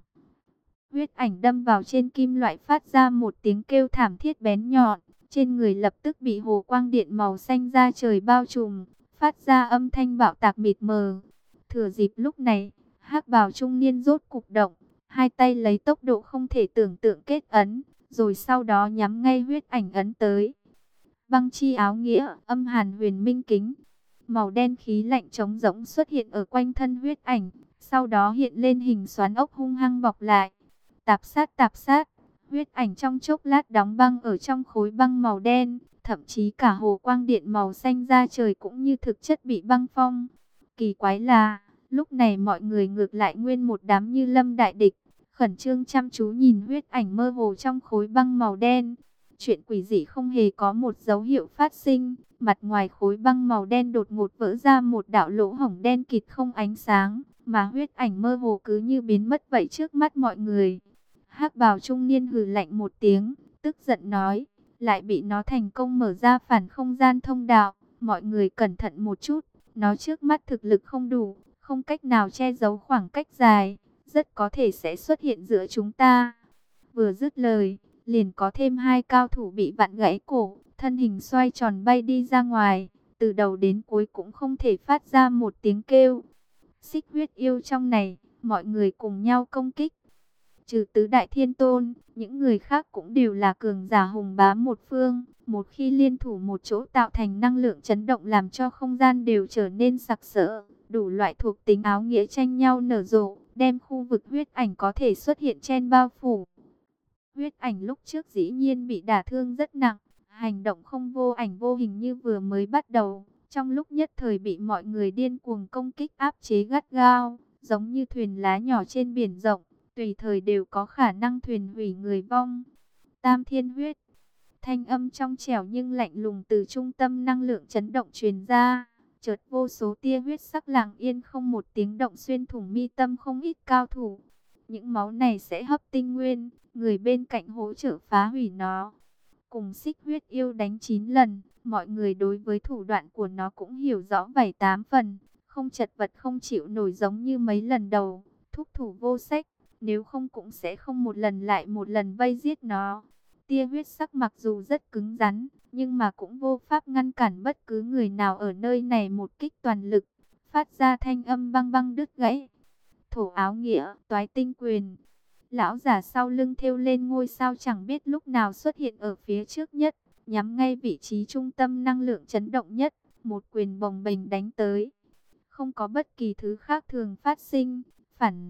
Huyết ảnh đâm vào trên kim loại phát ra một tiếng kêu thảm thiết bén nhọn, trên người lập tức bị hồ quang điện màu xanh da trời bao trùm, phát ra âm thanh bạo tạc mịt mờ. Thừa dịp lúc này, hắc bào trung niên rốt cục động, hai tay lấy tốc độ không thể tưởng tượng kết ấn, rồi sau đó nhắm ngay huyết ảnh ấn tới. Băng chi áo nghĩa, âm hàn huyền minh kính. Màu đen khí lạnh trống rỗng xuất hiện ở quanh thân huyết ảnh, sau đó hiện lên hình xoắn ốc hung hăng bọc lại. Tạp sát tạp sát, huyết ảnh trong chốc lát đóng băng ở trong khối băng màu đen, thậm chí cả hồ quang điện màu xanh da trời cũng như thực chất bị băng phong. Kỳ quái là, lúc này mọi người ngược lại nguyên một đám như lâm đại địch, khẩn trương chăm chú nhìn huyết ảnh mơ hồ trong khối băng màu đen. Chuyện quỷ dị không hề có một dấu hiệu phát sinh, mặt ngoài khối băng màu đen đột ngột vỡ ra một đạo lỗ hổng đen kịt không ánh sáng, mà huyết ảnh mơ hồ cứ như biến mất vậy trước mắt mọi người. Hắc bào trung niên hừ lạnh một tiếng, tức giận nói, lại bị nó thành công mở ra phản không gian thông đạo, mọi người cẩn thận một chút, nó trước mắt thực lực không đủ, không cách nào che giấu khoảng cách dài, rất có thể sẽ xuất hiện giữa chúng ta. Vừa dứt lời, liền có thêm hai cao thủ bị vặn gãy cổ, thân hình xoay tròn bay đi ra ngoài, từ đầu đến cuối cũng không thể phát ra một tiếng kêu. Xích huyết yêu trong này, mọi người cùng nhau công kích. Trừ tứ đại thiên tôn, những người khác cũng đều là cường giả hùng bá một phương. Một khi liên thủ một chỗ tạo thành năng lượng chấn động làm cho không gian đều trở nên sặc sỡ. Đủ loại thuộc tính áo nghĩa tranh nhau nở rộ, đem khu vực huyết ảnh có thể xuất hiện trên bao phủ. Huyết ảnh lúc trước dĩ nhiên bị đả thương rất nặng, hành động không vô ảnh vô hình như vừa mới bắt đầu. Trong lúc nhất thời bị mọi người điên cuồng công kích áp chế gắt gao, giống như thuyền lá nhỏ trên biển rộng, tùy thời đều có khả năng thuyền hủy người vong. Tam thiên huyết, thanh âm trong trẻo nhưng lạnh lùng từ trung tâm năng lượng chấn động truyền ra. Chợt vô số tia huyết sắc lặng yên không một tiếng động xuyên thủng mi tâm không ít cao thủ. Những máu này sẽ hấp tinh nguyên, người bên cạnh hỗ trợ phá hủy nó. Cùng xích huyết yêu đánh chín lần, mọi người đối với thủ đoạn của nó cũng hiểu rõ bảy tám phần. Không chật vật không chịu nổi giống như mấy lần đầu, thúc thủ vô sách, nếu không cũng sẽ không một lần lại một lần vây giết nó. Tia huyết sắc mặc dù rất cứng rắn, nhưng mà cũng vô pháp ngăn cản bất cứ người nào ở nơi này một kích toàn lực, phát ra thanh âm băng băng đứt gãy. Thổ áo nghĩa, toái tinh quyền. Lão giả sau lưng thêu lên ngôi sao chẳng biết lúc nào xuất hiện ở phía trước nhất, nhắm ngay vị trí trung tâm năng lượng chấn động nhất, một quyền bồng bềnh đánh tới. Không có bất kỳ thứ khác thường phát sinh, phản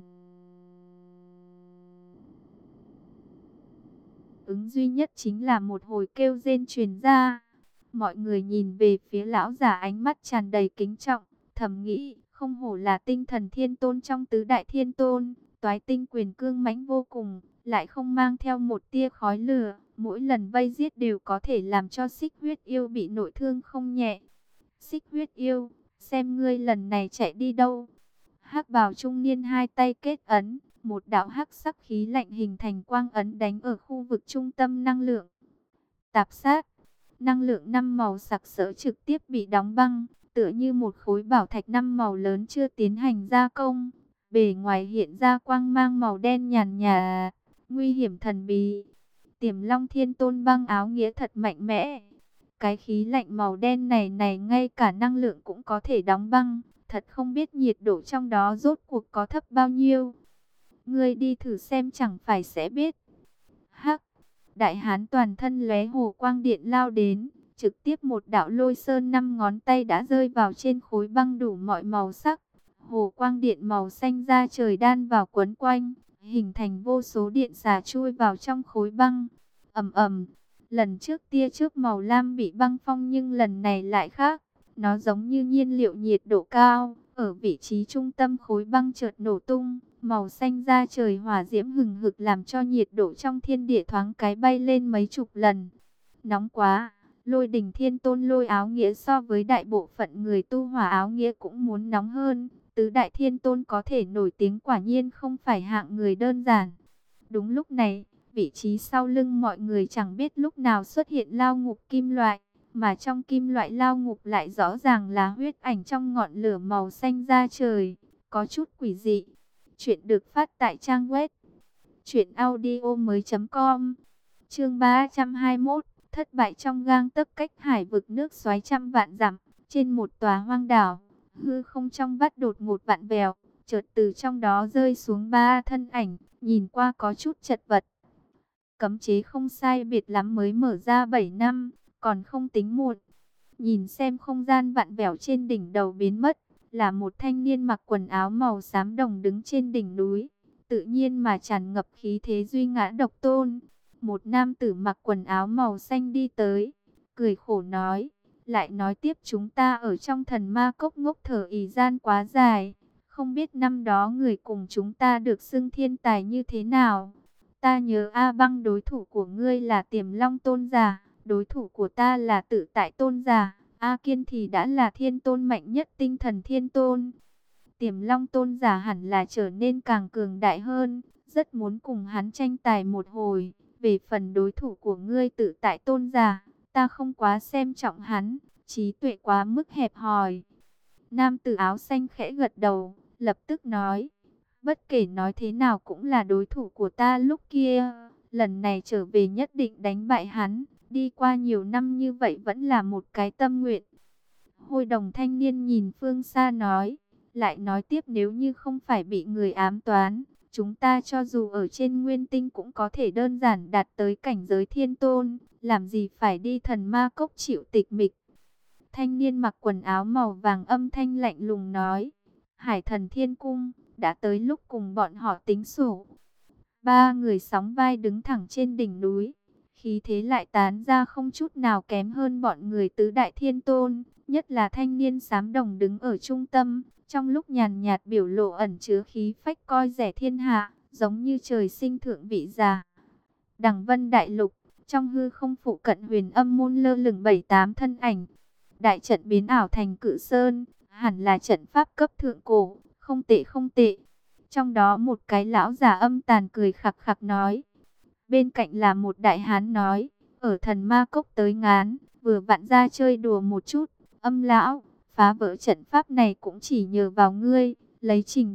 ứng duy nhất chính là một hồi kêu rên truyền ra. Mọi người nhìn về phía lão giả ánh mắt tràn đầy kính trọng, thầm nghĩ, không hổ là tinh thần thiên tôn trong tứ đại thiên tôn, toái tinh quyền cương mãnh vô cùng, lại không mang theo một tia khói lửa, mỗi lần vây giết đều có thể làm cho xích huyết yêu bị nội thương không nhẹ. Xích huyết yêu, xem ngươi lần này chạy đi đâu. Hắc bào trung niên hai tay kết ấn, một đạo hắc sắc khí lạnh hình thành quang ấn đánh ở khu vực trung tâm năng lượng. Tạp sát, năng lượng năm màu sặc sỡ trực tiếp bị đóng băng, tựa như một khối bảo thạch năm màu lớn chưa tiến hành gia công. Bề ngoài hiện ra quang mang màu đen nhàn nhạt, nguy hiểm thần bí. Tiềm Long Thiên Tôn băng áo nghĩa thật mạnh mẽ. Cái khí lạnh màu đen này này ngay cả năng lượng cũng có thể đóng băng. Thật không biết nhiệt độ trong đó rốt cuộc có thấp bao nhiêu. Ngươi đi thử xem chẳng phải sẽ biết. Hắc, đại hán toàn thân lóe hồ quang điện lao đến. Trực tiếp một đạo lôi sơn năm ngón tay đã rơi vào trên khối băng đủ mọi màu sắc. Hồ quang điện màu xanh da trời đan vào quấn quanh, hình thành vô số điện xà chui vào trong khối băng. Ầm ầm, lần trước tia chớp màu lam bị băng phong nhưng lần này lại khác. Nó giống như nhiên liệu nhiệt độ cao, ở vị trí trung tâm khối băng chợt nổ tung, màu xanh da trời hỏa diễm hừng hực làm cho nhiệt độ trong thiên địa thoáng cái bay lên mấy chục lần. Nóng quá! Lôi Đỉnh Thiên Tôn Lôi Áo Nghĩa so với đại bộ phận người tu Hỏa Áo Nghĩa cũng muốn nóng hơn. Tứ Đại Thiên Tôn có thể nổi tiếng quả nhiên không phải hạng người đơn giản. Đúng lúc này, vị trí sau lưng mọi người chẳng biết lúc nào xuất hiện lao ngục kim loại, mà trong kim loại lao ngục lại rõ ràng là huyết ảnh trong ngọn lửa màu xanh da trời, có chút quỷ dị. Chuyện được phát tại trang web truyện audio mới.com. Chương ba trăm hai mươi mốt, thất bại trong gang tấc cách hải vực nước xoáy trăm vạn dặm, trên một tòa hoang đảo, hư không trong vắt đột ngột vặn vẹo, chợt từ trong đó rơi xuống ba thân ảnh, nhìn qua có chút chật vật. Cấm chế không sai biệt lắm mới mở ra bảy năm, còn không tính muộn. Nhìn xem không gian vặn vẹo trên đỉnh đầu biến mất, là một thanh niên mặc quần áo màu xám đồng đứng trên đỉnh núi, tự nhiên mà tràn ngập khí thế duy ngã độc tôn. Một nam tử mặc quần áo màu xanh đi tới, cười khổ nói, lại nói tiếp chúng ta ở trong thần ma cốc ngốc thở ỷ gian quá dài, không biết năm đó người cùng chúng ta được xưng thiên tài như thế nào. Ta nhớ A Băng đối thủ của ngươi là Tiềm Long Tôn giả, đối thủ của ta là Tự Tại Tôn giả, A Kiên thì đã là thiên tôn mạnh nhất Tinh Thần Thiên Tôn. Tiềm Long Tôn giả hẳn là trở nên càng cường đại hơn, rất muốn cùng hắn tranh tài một hồi. Về phần đối thủ của ngươi Tự Tại Tôn giả, ta không quá xem trọng hắn, trí tuệ quá mức hẹp hòi. Nam tử áo xanh khẽ gật đầu, lập tức nói, bất kể nói thế nào cũng là đối thủ của ta lúc kia, lần này trở về nhất định đánh bại hắn, đi qua nhiều năm như vậy vẫn là một cái tâm nguyện. Hôi đồng thanh niên nhìn phương xa nói, lại nói tiếp nếu như không phải bị người ám toán, chúng ta cho dù ở trên nguyên tinh cũng có thể đơn giản đạt tới cảnh giới thiên tôn, làm gì phải đi thần ma cốc chịu tịch mịch. Thanh niên mặc quần áo màu vàng âm thanh lạnh lùng nói, Hải Thần Thiên Cung, đã tới lúc cùng bọn họ tính sổ. Ba người sóng vai đứng thẳng trên đỉnh núi, khí thế lại tán ra không chút nào kém hơn bọn người tứ đại thiên tôn, nhất là thanh niên xám đồng đứng ở trung tâm, trong lúc nhàn nhạt biểu lộ ẩn chứa khí phách coi rẻ thiên hạ, giống như trời sinh thượng vị giả. Đằng Vân Đại Lục, trong hư không phụ cận Huyền Âm môn lơ lửng bảy tám thân ảnh. Đại trận biến ảo thành Cự Sơn, hẳn là trận pháp cấp thượng cổ, không tệ không tệ. Trong đó một cái lão già âm tàn cười khặc khặc nói. Bên cạnh là một đại hán nói, ở thần ma cốc tới ngán, vừa vặn ra chơi đùa một chút. Âm lão, phá vỡ trận pháp này cũng chỉ nhờ vào ngươi, lấy trình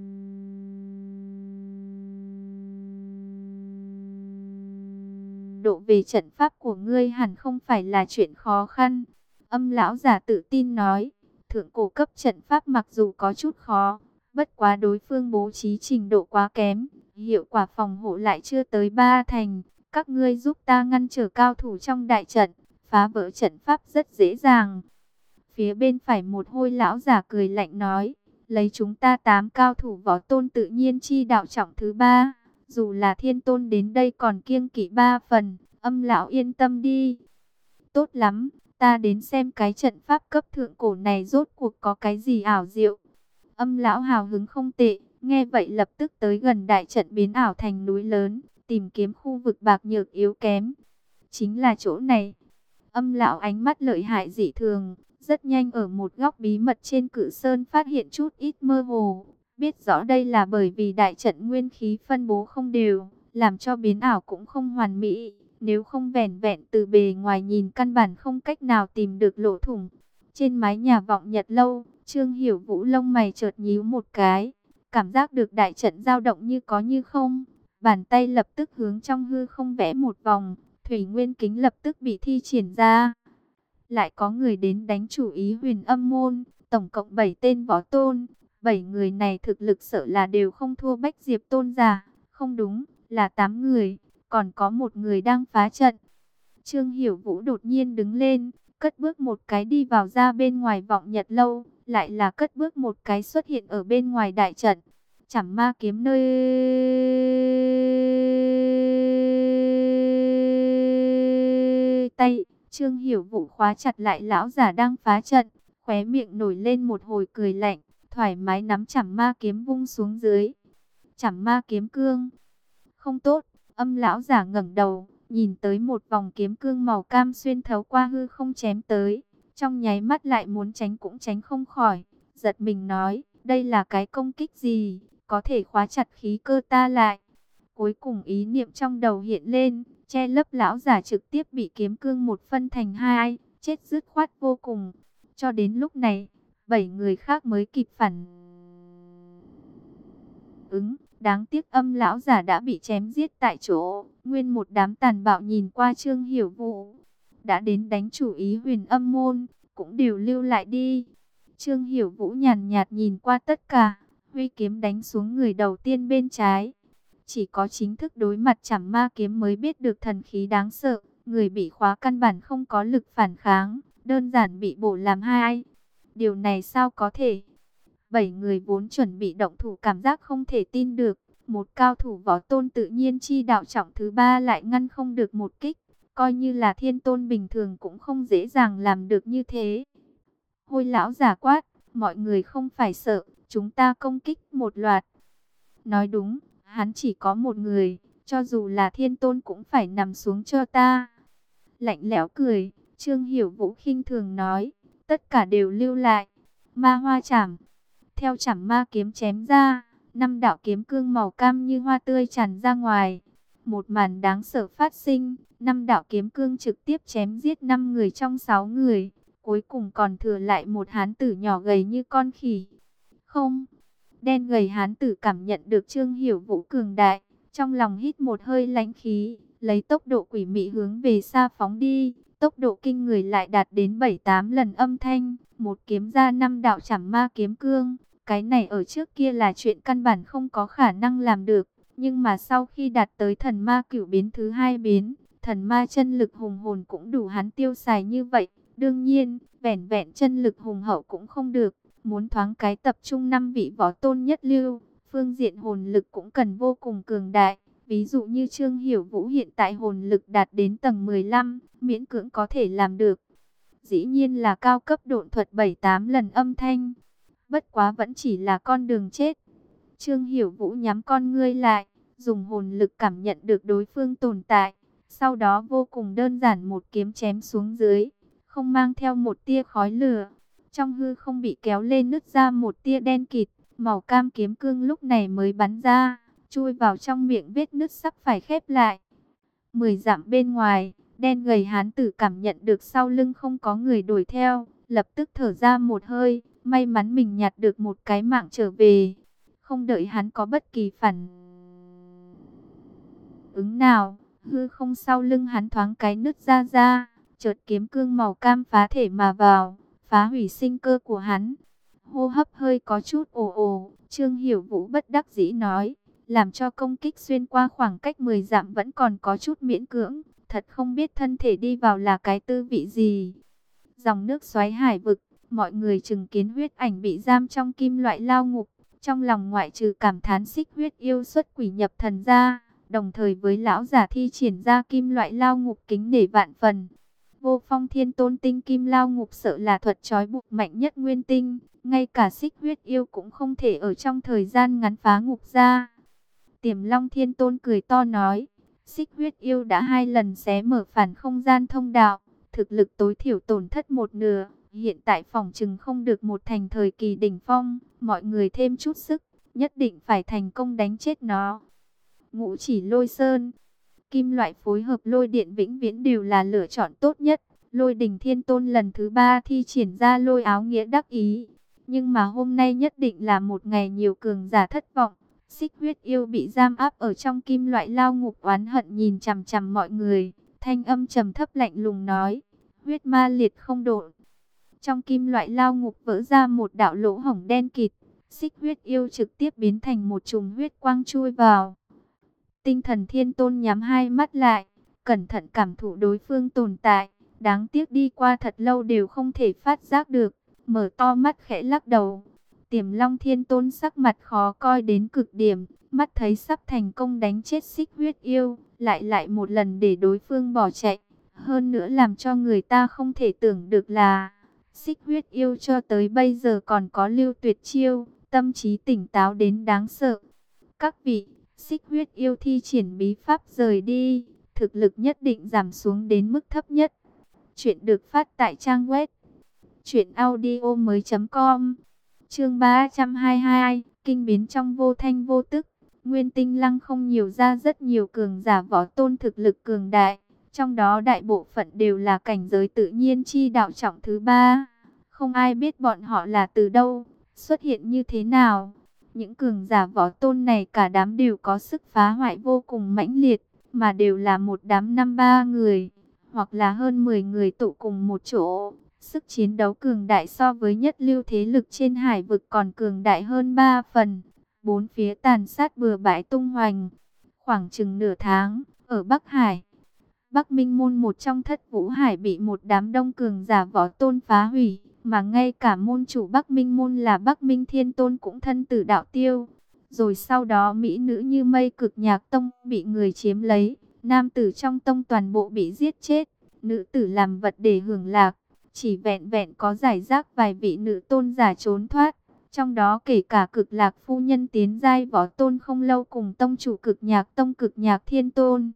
độ về trận pháp của ngươi hẳn không phải là chuyện khó khăn. Âm lão giả tự tin nói, thượng cổ cấp trận pháp mặc dù có chút khó, bất quá đối phương bố trí trình độ quá kém, hiệu quả phòng hộ lại chưa tới ba thành. Các ngươi giúp ta ngăn trở cao thủ trong đại trận, phá vỡ trận pháp rất dễ dàng. Phía bên phải một hôi lão giả cười lạnh nói, lấy chúng ta tám cao thủ võ tôn tự nhiên chi đạo trọng thứ ba, dù là thiên tôn đến đây còn kiêng kỵ ba phần. Âm lão yên tâm đi. Tốt lắm, ta đến xem cái trận pháp cấp thượng cổ này rốt cuộc có cái gì ảo diệu. Âm lão hào hứng không tệ, nghe vậy lập tức tới gần đại trận biến ảo thành núi lớn, tìm kiếm khu vực bạc nhược yếu kém. Chính là chỗ này. Âm lão ánh mắt lợi hại dị thường, rất nhanh ở một góc bí mật trên Cự Sơn phát hiện chút ít mơ hồ. Biết rõ đây là bởi vì đại trận nguyên khí phân bố không đều, làm cho biến ảo cũng không hoàn mỹ. Nếu không vẻn vẹn từ bề ngoài nhìn căn bản không cách nào tìm được lỗ thủng. Trên mái nhà Vọng Nhật Lâu, Trương Hiểu Vũ lông mày chợt nhíu một cái, cảm giác được đại trận dao động như có như không. Bàn tay lập tức hướng trong hư không vẽ một vòng, thủy nguyên kính lập tức bị thi triển ra. Lại có người đến đánh chủ ý Huyền Âm môn, tổng cộng bảy tên võ tôn. bảy người này thực lực sợ là đều không thua Bách Diệp tôn giả, không đúng, là tám người. Còn có một người đang phá trận. Trương Hiểu Vũ đột nhiên đứng lên, cất bước một cái đi vào ra bên ngoài Vọng Nhật Lâu, lại là cất bước một cái xuất hiện ở bên ngoài đại trận. Chảm ma kiếm nơi tay, Trương Hiểu Vũ khóa chặt lại lão giả đang phá trận, khóe miệng nổi lên một hồi cười lạnh, thoải mái nắm chảm ma kiếm vung xuống dưới. Chảm ma kiếm cương. Không tốt, Âm lão giả ngẩng đầu, nhìn tới một vòng kiếm cương màu cam xuyên thấu qua hư không chém tới. Trong nháy mắt lại muốn tránh cũng tránh không khỏi, giật mình nói, đây là cái công kích gì, có thể khóa chặt khí cơ ta lại. Cuối cùng ý niệm trong đầu hiện lên, che lấp lão giả trực tiếp bị kiếm cương một phân thành hai, chết dứt khoát vô cùng. Cho đến lúc này, bảy người khác mới kịp phản ứng. Đáng tiếc Âm lão giả đã bị chém giết tại chỗ. Nguyên một đám tàn bạo nhìn qua Trương Hiểu Vũ, đã đến đánh chủ ý Huyền Âm môn, cũng đều lưu lại đi. Trương Hiểu Vũ nhàn nhạt nhìn qua tất cả, huy kiếm đánh xuống người đầu tiên bên trái. Chỉ có chính thức đối mặt chảm ma kiếm mới biết được thần khí đáng sợ. Người bị khóa căn bản không có lực phản kháng, đơn giản bị bổ làm hai. Điều này sao có thể? Bảy người vốn chuẩn bị động thủ cảm giác không thể tin được. Một cao thủ võ tôn tự nhiên chi đạo trọng thứ ba lại ngăn không được một kích. Coi như là thiên tôn bình thường cũng không dễ dàng làm được như thế. Hôi lão giả quát, mọi người không phải sợ, chúng ta công kích một loạt. Nói đúng, hắn chỉ có một người, cho dù là thiên tôn cũng phải nằm xuống cho ta. Lạnh lẽo cười, Trương Hiểu Vũ khinh thường nói, tất cả đều lưu lại. Ma hoa chảm. Theo chảm ma kiếm chém ra, năm đạo kiếm cương màu cam như hoa tươi tràn ra ngoài. Một màn đáng sợ phát sinh, năm đạo kiếm cương trực tiếp chém giết năm người trong sáu người. Cuối cùng còn thừa lại một hán tử nhỏ gầy như con khỉ. Không, đen gầy hán tử cảm nhận được Trương Hiểu Vũ cường đại, trong lòng hít một hơi lãnh khí, lấy tốc độ quỷ mị hướng về xa phóng đi. Tốc độ kinh người lại đạt đến bảy tám lần âm thanh, một kiếm ra năm đạo chảm ma kiếm cương. Cái này ở trước kia là chuyện căn bản không có khả năng làm được. Nhưng mà sau khi đạt tới thần ma cửu biến thứ hai biến, thần ma chân lực hùng hồn cũng đủ hắn tiêu xài như vậy. Đương nhiên, vẻn vẹn chân lực hùng hậu cũng không được. Muốn thoáng cái tập trung năm vị võ tôn nhất lưu, phương diện hồn lực cũng cần vô cùng cường đại. Ví dụ như Trương Hiểu Vũ hiện tại hồn lực đạt đến tầng mười lăm, miễn cưỡng có thể làm được. Dĩ nhiên là cao cấp độn thuật bảy tám lần âm thanh. Bất quá vẫn chỉ là con đường chết. Trương Hiểu Vũ nhắm con ngươi lại, dùng hồn lực cảm nhận được đối phương tồn tại. Sau đó vô cùng đơn giản một kiếm chém xuống dưới, không mang theo một tia khói lửa. Trong hư không bị kéo lên nứt ra một tia đen kịt, màu cam kiếm cương lúc này mới bắn ra, chui vào trong miệng vết nứt sắp phải khép lại. Mười dặm bên ngoài, đen gầy hán tử cảm nhận được sau lưng không có người đuổi theo, lập tức thở ra một hơi, may mắn mình nhặt được một cái mạng trở về. Không đợi hắn có bất kỳ phản ứng nào, hư không sau lưng hắn thoáng cái nứt ra ra, chợt kiếm cương màu cam phá thể mà vào, phá hủy sinh cơ của hắn. Hô hấp hơi có chút ồ ồ, Trương Hiểu Vũ bất đắc dĩ nói, làm cho công kích xuyên qua khoảng cách mười dặm vẫn còn có chút miễn cưỡng, thật không biết thân thể đi vào là cái tư vị gì. Dòng nước xoáy hải vực, mọi người chứng kiến huyết ảnh bị giam trong kim loại lao ngục, trong lòng ngoại trừ cảm thán Xích Huyết yêu xuất quỷ nhập thần ra, đồng thời với lão giả thi triển ra kim loại lao ngục kính nể vạn phần. Vô Phong Thiên Tôn tinh kim lao ngục sợ là thuật trói buộc mạnh nhất nguyên tinh, ngay cả Xích Huyết yêu cũng không thể ở trong thời gian ngắn phá ngục ra. Tiềm Long Thiên Tôn cười to nói, Xích Huyết yêu đã hai lần xé mở phản không gian thông đạo, thực lực tối thiểu tổn thất một nửa, hiện tại phòng chừng không được một thành thời kỳ đỉnh phong, mọi người thêm chút sức, nhất định phải thành công đánh chết nó. Ngũ Chỉ Lôi Sơn, kim loại phối hợp lôi điện vĩnh viễn đều là lựa chọn tốt nhất. Lôi Đình Thiên Tôn lần thứ ba thi triển ra lôi áo nghĩa đắc ý, nhưng mà hôm nay nhất định là một ngày nhiều cường giả thất vọng. Xích Huyết yêu bị giam áp ở trong kim loại lao ngục, oán hận nhìn chằm chằm mọi người, thanh âm trầm thấp lạnh lùng nói, huyết ma liệt không độ. Trong kim loại lao ngục vỡ ra một đạo lỗ hổng đen kịt, Xích Huyết yêu trực tiếp biến thành một chùm huyết quang chui vào. Tinh Thần Thiên Tôn nhắm hai mắt lại, cẩn thận cảm thụ đối phương tồn tại, đáng tiếc đi qua thật lâu đều không thể phát giác được, mở to mắt khẽ lắc đầu. Tiềm Long Thiên Tôn sắc mặt khó coi đến cực điểm, mắt thấy sắp thành công đánh chết Xích Huyết yêu, lại lại một lần để đối phương bỏ chạy. Hơn nữa làm cho người ta không thể tưởng được là, Xích huyết yêu cho tới bây giờ còn có lưu tuyệt chiêu, tâm trí tỉnh táo đến đáng sợ. Các vị, xích huyết yêu thi triển bí pháp rời đi, thực lực nhất định giảm xuống đến mức thấp nhất. Chuyện được phát tại trang web truyện audio mới chấm com. Chương ba trăm hai mươi hai, kinh biến trong vô thanh vô tức. Nguyên Tinh Lăng không nhiều ra rất nhiều cường giả võ tôn thực lực cường đại, trong đó đại bộ phận đều là cảnh giới tự nhiên chi đạo trọng thứ ba. Không ai biết bọn họ là từ đâu, xuất hiện như thế nào. Những cường giả võ tôn này cả đám đều có sức phá hoại vô cùng mãnh liệt, mà đều là một đám năm ba người, hoặc là hơn mười người tụ cùng một chỗ. Sức chiến đấu cường đại so với nhất lưu thế lực trên hải vực còn cường đại hơn ba phần. Bốn phía tàn sát bừa bãi tung hoành. Khoảng chừng nửa tháng, ở Bắc Hải, Bắc Minh Môn một trong thất vũ hải bị một đám đông cường giả võ tôn phá hủy, mà ngay cả môn chủ Bắc Minh Môn là Bắc Minh Thiên Tôn cũng thân tử đạo tiêu. Rồi sau đó mỹ nữ như mây Cực Nhạc Tông bị người chiếm lấy, nam tử trong tông toàn bộ bị giết chết, nữ tử làm vật để hưởng lạc. Chỉ vẹn vẹn có giải rác vài vị nữ tôn giả trốn thoát, trong đó kể cả Cực Lạc phu nhân tiến giai võ tôn không lâu cùng tông chủ Cực Nhạc Tông Cực Nhạc Thiên Tôn.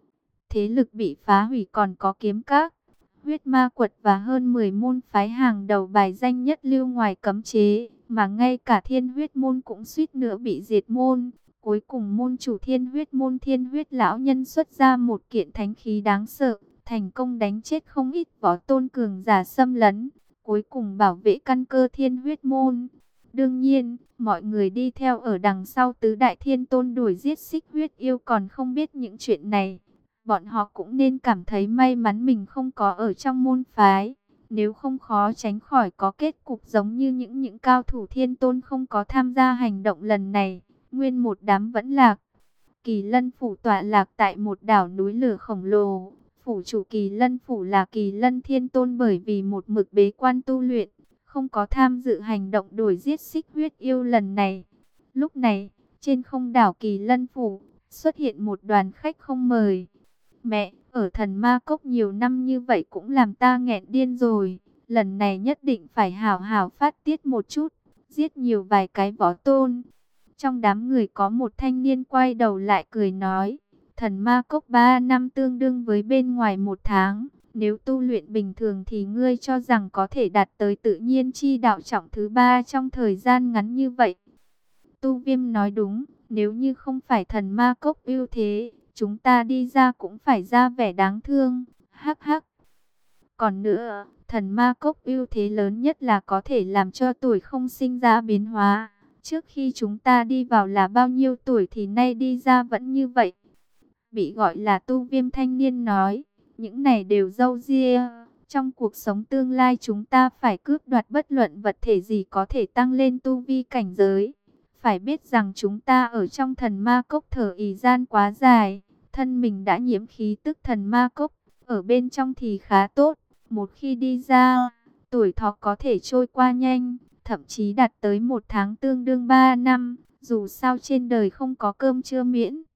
Thế lực bị phá hủy còn có Kiếm Các, Huyết Ma Quật và hơn mười môn phái hàng đầu bài danh nhất lưu ngoài cấm chế, mà ngay cả Thiên Huyết Môn cũng suýt nữa bị diệt môn. Cuối cùng môn chủ Thiên Huyết Môn Thiên Huyết lão nhân xuất ra một kiện thánh khí đáng sợ, thành công đánh chết không ít võ tôn cường giả xâm lấn, cuối cùng bảo vệ căn cơ Thiên Huyết Môn. Đương nhiên, mọi người đi theo ở đằng sau tứ đại thiên tôn đuổi giết xích huyết yêu còn không biết những chuyện này. Bọn họ cũng nên cảm thấy may mắn mình không có ở trong môn phái, nếu không khó tránh khỏi có kết cục giống như những những cao thủ thiên tôn không có tham gia hành động lần này, nguyên một đám vẫn lạc. Kỳ Lân phủ tọa lạc tại một đảo núi lửa khổng lồ. Phủ chủ Kỳ Lân phủ là Kỳ Lân Thiên Tôn, bởi vì một mực bế quan tu luyện, không có tham dự hành động đuổi giết xích huyết yêu lần này. Lúc này, trên không đảo Kỳ Lân phủ xuất hiện một đoàn khách không mời. Mẹ, ở Thần Ma Cốc nhiều năm như vậy cũng làm ta nghẹn điên rồi. Lần này nhất định phải hảo hảo phát tiết một chút, giết nhiều vài cái võ tôn. Trong đám người có một thanh niên quay đầu lại cười nói, Thần Ma Cốc ba năm tương đương với bên ngoài một tháng. Nếu tu luyện bình thường thì ngươi cho rằng có thể đạt tới tự nhiên chi đạo trọng thứ ba trong thời gian ngắn như vậy. Tu Viêm nói đúng, nếu như không phải Thần Ma Cốc ưu thế, chúng ta đi ra cũng phải ra vẻ đáng thương. Hắc hắc. Còn nữa, Thần Ma Cốc ưu thế lớn nhất là có thể làm cho tuổi không sinh ra biến hóa. Trước khi chúng ta đi vào là bao nhiêu tuổi thì nay đi ra vẫn như vậy. Bị gọi là Tu Viêm thanh niên nói, những này đều râu ria. Trong cuộc sống tương lai chúng ta phải cướp đoạt bất luận vật thể gì có thể tăng lên tu vi cảnh giới. Phải biết rằng chúng ta ở trong Thần Ma Cốc thở ì gian quá dài, thân mình đã nhiễm khí tức Thần Ma Cốc, ở bên trong thì khá tốt. Một khi đi ra, tuổi thọ có thể trôi qua nhanh, thậm chí đạt tới một tháng tương đương ba năm. Dù sao trên đời không có cơm trưa miễn.